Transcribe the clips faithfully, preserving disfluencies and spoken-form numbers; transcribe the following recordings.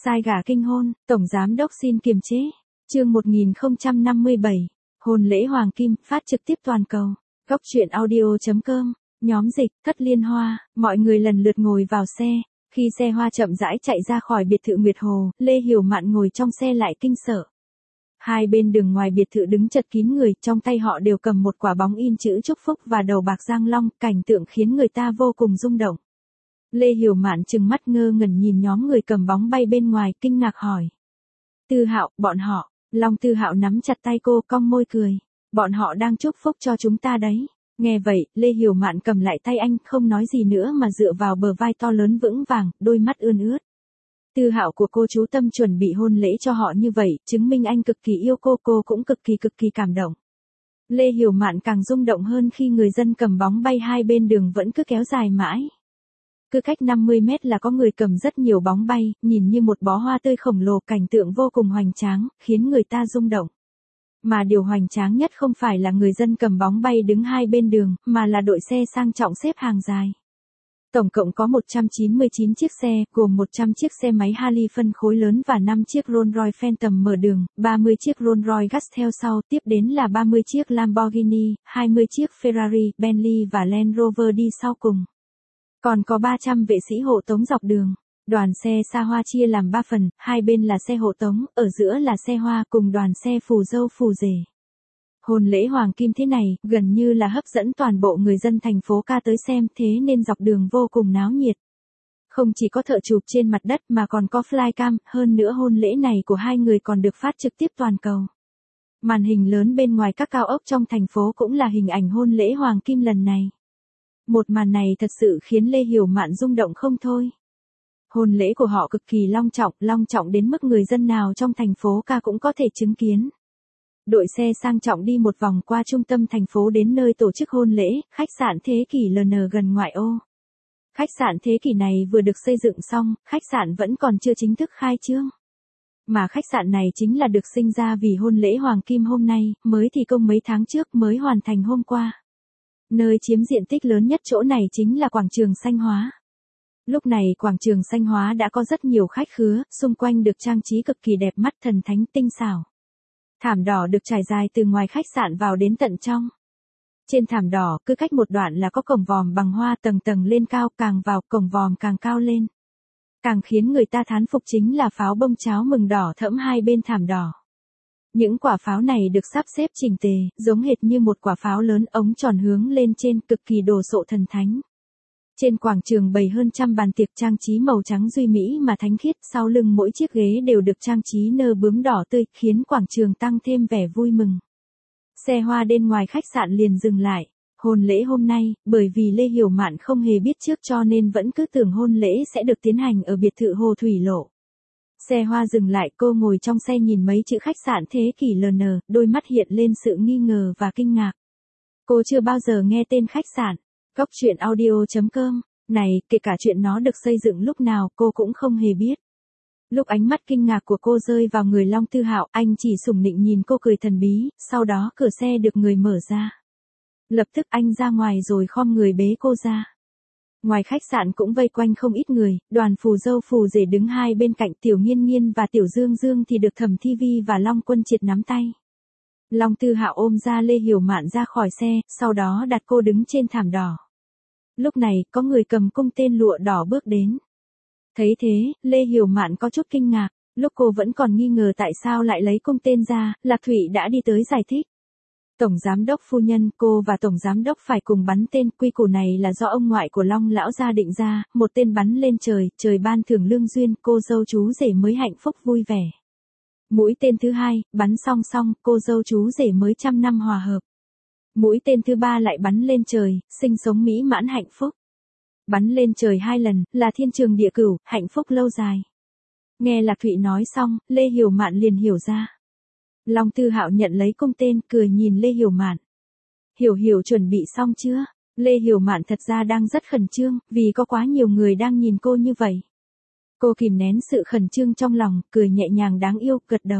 Sai gả kinh hôn, Tổng Giám đốc xin kiềm chế. Chương một nghìn không trăm năm mươi bảy, hôn lễ Hoàng Kim, phát trực tiếp toàn cầu. Góc truyện audio chấm com, nhóm dịch, Thất Liên Hoa, mọi người lần lượt ngồi vào xe. Khi xe hoa chậm rãi chạy ra khỏi biệt thự Nguyệt Hồ, Lê Hiểu Mạn ngồi trong xe lại kinh sợ. Hai bên đường ngoài biệt thự đứng chật kín người, trong tay họ đều cầm một quả bóng in chữ chúc phúc và đầu bạc Giang Long, cảnh tượng khiến người ta vô cùng rung động. Lê Hiểu Mạn trừng mắt ngơ ngẩn nhìn nhóm người cầm bóng bay bên ngoài, kinh ngạc hỏi. Tư Hạo, bọn họ. Long Tư Hạo nắm chặt tay cô, cong môi cười. Bọn họ đang chúc phúc cho chúng ta đấy. Nghe vậy, Lê Hiểu Mạn cầm lại tay anh, không nói gì nữa mà dựa vào bờ vai to lớn vững vàng, đôi mắt ươn ướt. Tư Hạo của cô chú tâm chuẩn bị hôn lễ cho họ như vậy, chứng minh anh cực kỳ yêu cô, cô cũng cực kỳ cực kỳ cảm động. Lê Hiểu Mạn càng rung động hơn khi người dân cầm bóng bay hai bên đường vẫn cứ kéo dài mãi. Cứ cách năm mươi mét là có người cầm rất nhiều bóng bay, nhìn như một bó hoa tươi khổng lồ, cảnh tượng vô cùng hoành tráng, khiến người ta rung động. Mà điều hoành tráng nhất không phải là người dân cầm bóng bay đứng hai bên đường, mà là đội xe sang trọng xếp hàng dài. Tổng cộng có một trăm chín mươi chín chiếc xe, gồm một trăm chiếc xe máy Harley phân khối lớn và năm chiếc Rolls-Royce Phantom mở đường, ba mươi chiếc Rolls-Royce Gas theo sau, tiếp đến là ba mươi chiếc Lamborghini, hai mươi chiếc Ferrari, Bentley và Land Rover đi sau cùng. Còn có ba trăm vệ sĩ hộ tống dọc đường. Đoàn xe xa hoa chia làm ba phần, hai bên là xe hộ tống, ở giữa là xe hoa cùng đoàn xe phù dâu phù rể. Hôn lễ Hoàng Kim thế này, gần như là hấp dẫn toàn bộ người dân thành phố ca tới xem, thế nên dọc đường vô cùng náo nhiệt. Không chỉ có thợ chụp trên mặt đất mà còn có flycam, hơn nữa hôn lễ này của hai người còn được phát trực tiếp toàn cầu. Màn hình lớn bên ngoài các cao ốc trong thành phố cũng là hình ảnh hôn lễ Hoàng Kim lần này. Một màn này thật sự khiến Lê Hiểu Mạn rung động không thôi. Hôn lễ của họ cực kỳ long trọng, long trọng đến mức người dân nào trong thành phố ca cũng có thể chứng kiến. Đội xe sang trọng đi một vòng qua trung tâm thành phố đến nơi tổ chức hôn lễ, khách sạn Thế Kỷ lờ en gần ngoại ô. Khách sạn Thế Kỷ này vừa được xây dựng xong, khách sạn vẫn còn chưa chính thức khai trương. Mà khách sạn này chính là được sinh ra vì hôn lễ Hoàng Kim hôm nay, mới thi công mấy tháng trước mới hoàn thành hôm qua. Nơi chiếm diện tích lớn nhất chỗ này chính là quảng trường Xanh Hóa. Lúc này quảng trường Xanh Hóa đã có rất nhiều khách khứa, xung quanh được trang trí cực kỳ đẹp mắt, thần thánh tinh xảo. Thảm đỏ được trải dài từ ngoài khách sạn vào đến tận trong. Trên thảm đỏ cứ cách một đoạn là có cổng vòm bằng hoa tầng tầng lên cao, càng vào cổng vòm càng cao lên. Càng khiến người ta thán phục chính là pháo bông cháo mừng đỏ thẫm hai bên thảm đỏ. Những quả pháo này được sắp xếp chỉnh tề, giống hệt như một quả pháo lớn, ống tròn hướng lên trên, cực kỳ đồ sộ thần thánh. Trên quảng trường bày hơn trăm bàn tiệc trang trí màu trắng duy mỹ mà thánh khiết, sau lưng mỗi chiếc ghế đều được trang trí nơ bướm đỏ tươi, khiến quảng trường tăng thêm vẻ vui mừng. Xe hoa bên ngoài khách sạn liền dừng lại. Hôn lễ hôm nay, bởi vì Lê Hiểu Mạn không hề biết trước cho nên vẫn cứ tưởng hôn lễ sẽ được tiến hành ở biệt thự Hồ Thủy Lộ. Xe hoa dừng lại, cô ngồi trong xe nhìn mấy chữ khách sạn Thế Kỷ lờ en, đôi mắt hiện lên sự nghi ngờ và kinh ngạc. Cô chưa bao giờ nghe tên khách sạn. Góc truyện audio chấm com, này, kể cả chuyện nó được xây dựng lúc nào cô cũng không hề biết. Lúc ánh mắt kinh ngạc của cô rơi vào người Long Tư Hạo, anh chỉ sủng nịnh nhìn cô cười thần bí, sau đó cửa xe được người mở ra. Lập tức anh ra ngoài rồi khom người bế cô ra. Ngoài khách sạn cũng vây quanh không ít người, đoàn phù dâu phù rể đứng hai bên cạnh, Tiểu Nghiên Nghiên và Tiểu Dương Dương thì được Thẩm Thi Vi và Long Quân Triệt nắm tay. Long Tư Hạo ôm ra Lê Hiểu Mạn ra khỏi xe, sau đó đặt cô đứng trên thảm đỏ. Lúc này, có người cầm cung tên lụa đỏ bước đến. Thấy thế, Lê Hiểu Mạn có chút kinh ngạc, lúc cô vẫn còn nghi ngờ tại sao lại lấy cung tên ra, Lạc Thụy đã đi tới giải thích. Tổng Giám đốc phu nhân, cô và Tổng Giám đốc phải cùng bắn tên, quy củ này là do ông ngoại của Long lão gia định ra, một tên bắn lên trời, trời ban thưởng lương duyên, cô dâu chú rể mới hạnh phúc vui vẻ. Mũi tên thứ hai, bắn song song, cô dâu chú rể mới trăm năm hòa hợp. Mũi tên thứ ba lại bắn lên trời, sinh sống mỹ mãn hạnh phúc. Bắn lên trời hai lần, là thiên trường địa cửu, hạnh phúc lâu dài. Nghe Lạc Thụy nói xong, Lê Hiểu Mạn liền hiểu ra. Long Tư Hạo nhận lấy cung tên, cười nhìn Lê Hiểu Mạn. Hiểu Hiểu chuẩn bị xong chưa? Lê Hiểu Mạn thật ra đang rất khẩn trương, vì có quá nhiều người đang nhìn cô như vậy. Cô kìm nén sự khẩn trương trong lòng, cười nhẹ nhàng đáng yêu, gật đầu.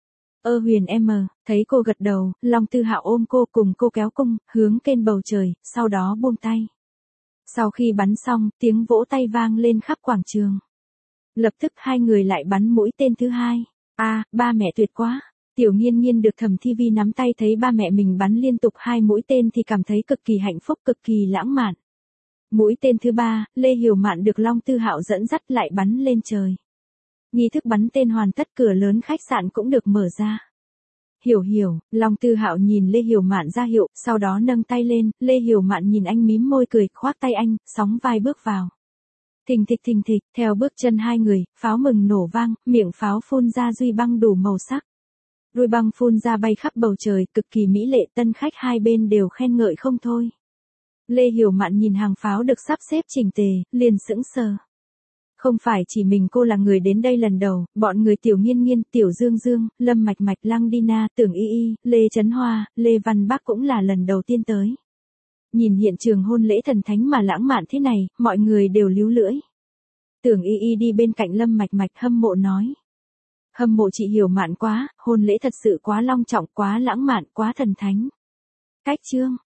Ơ Huyền em, thấy cô gật đầu, Long Tư Hạo ôm cô cùng cô kéo cung, hướng lên bầu trời, sau đó buông tay. Sau khi bắn xong, tiếng vỗ tay vang lên khắp quảng trường. Lập tức hai người lại bắn mũi tên thứ hai. A, ba mẹ tuyệt quá. Tiểu Nghiên Nghiên được Thẩm Thi Vi nắm tay thấy ba mẹ mình bắn liên tục hai mũi tên thì cảm thấy cực kỳ hạnh phúc, cực kỳ lãng mạn. Mũi tên thứ ba, Lê Hiểu Mạn được Long Tư Hạo dẫn dắt lại bắn lên trời. Nghi thức bắn tên hoàn tất, cửa lớn khách sạn cũng được mở ra. Hiểu Hiểu, Long Tư Hạo nhìn Lê Hiểu Mạn ra hiệu, sau đó nâng tay lên, Lê Hiểu Mạn nhìn anh mím môi cười, khoác tay anh, sóng vai bước vào. Thình thịch thình thịch, theo bước chân hai người, pháo mừng nổ vang, miệng pháo phun ra duy băng đủ màu sắc. Đuôi băng phun ra bay khắp bầu trời, cực kỳ mỹ lệ, tân khách hai bên đều khen ngợi không thôi. Lê Hiểu Mạn nhìn hàng pháo được sắp xếp chỉnh tề, liền sững sờ. Không phải chỉ mình cô là người đến đây lần đầu, bọn người Tiểu Nghiên Nghiên, Tiểu Dương Dương, Lâm Mạch Mạch, Lăng Dina, Tưởng Y Y, Lê Chấn Hoa, Lê Văn Bắc cũng là lần đầu tiên tới. Nhìn hiện trường hôn lễ thần thánh mà lãng mạn thế này, mọi người đều líu lưỡi. Tưởng Y Y đi bên cạnh Lâm Mạch Mạch hâm mộ nói. Hâm mộ chị Hiểu Mạn quá, hôn lễ thật sự quá long trọng, quá lãng mạn, quá thần thánh. Cách chương.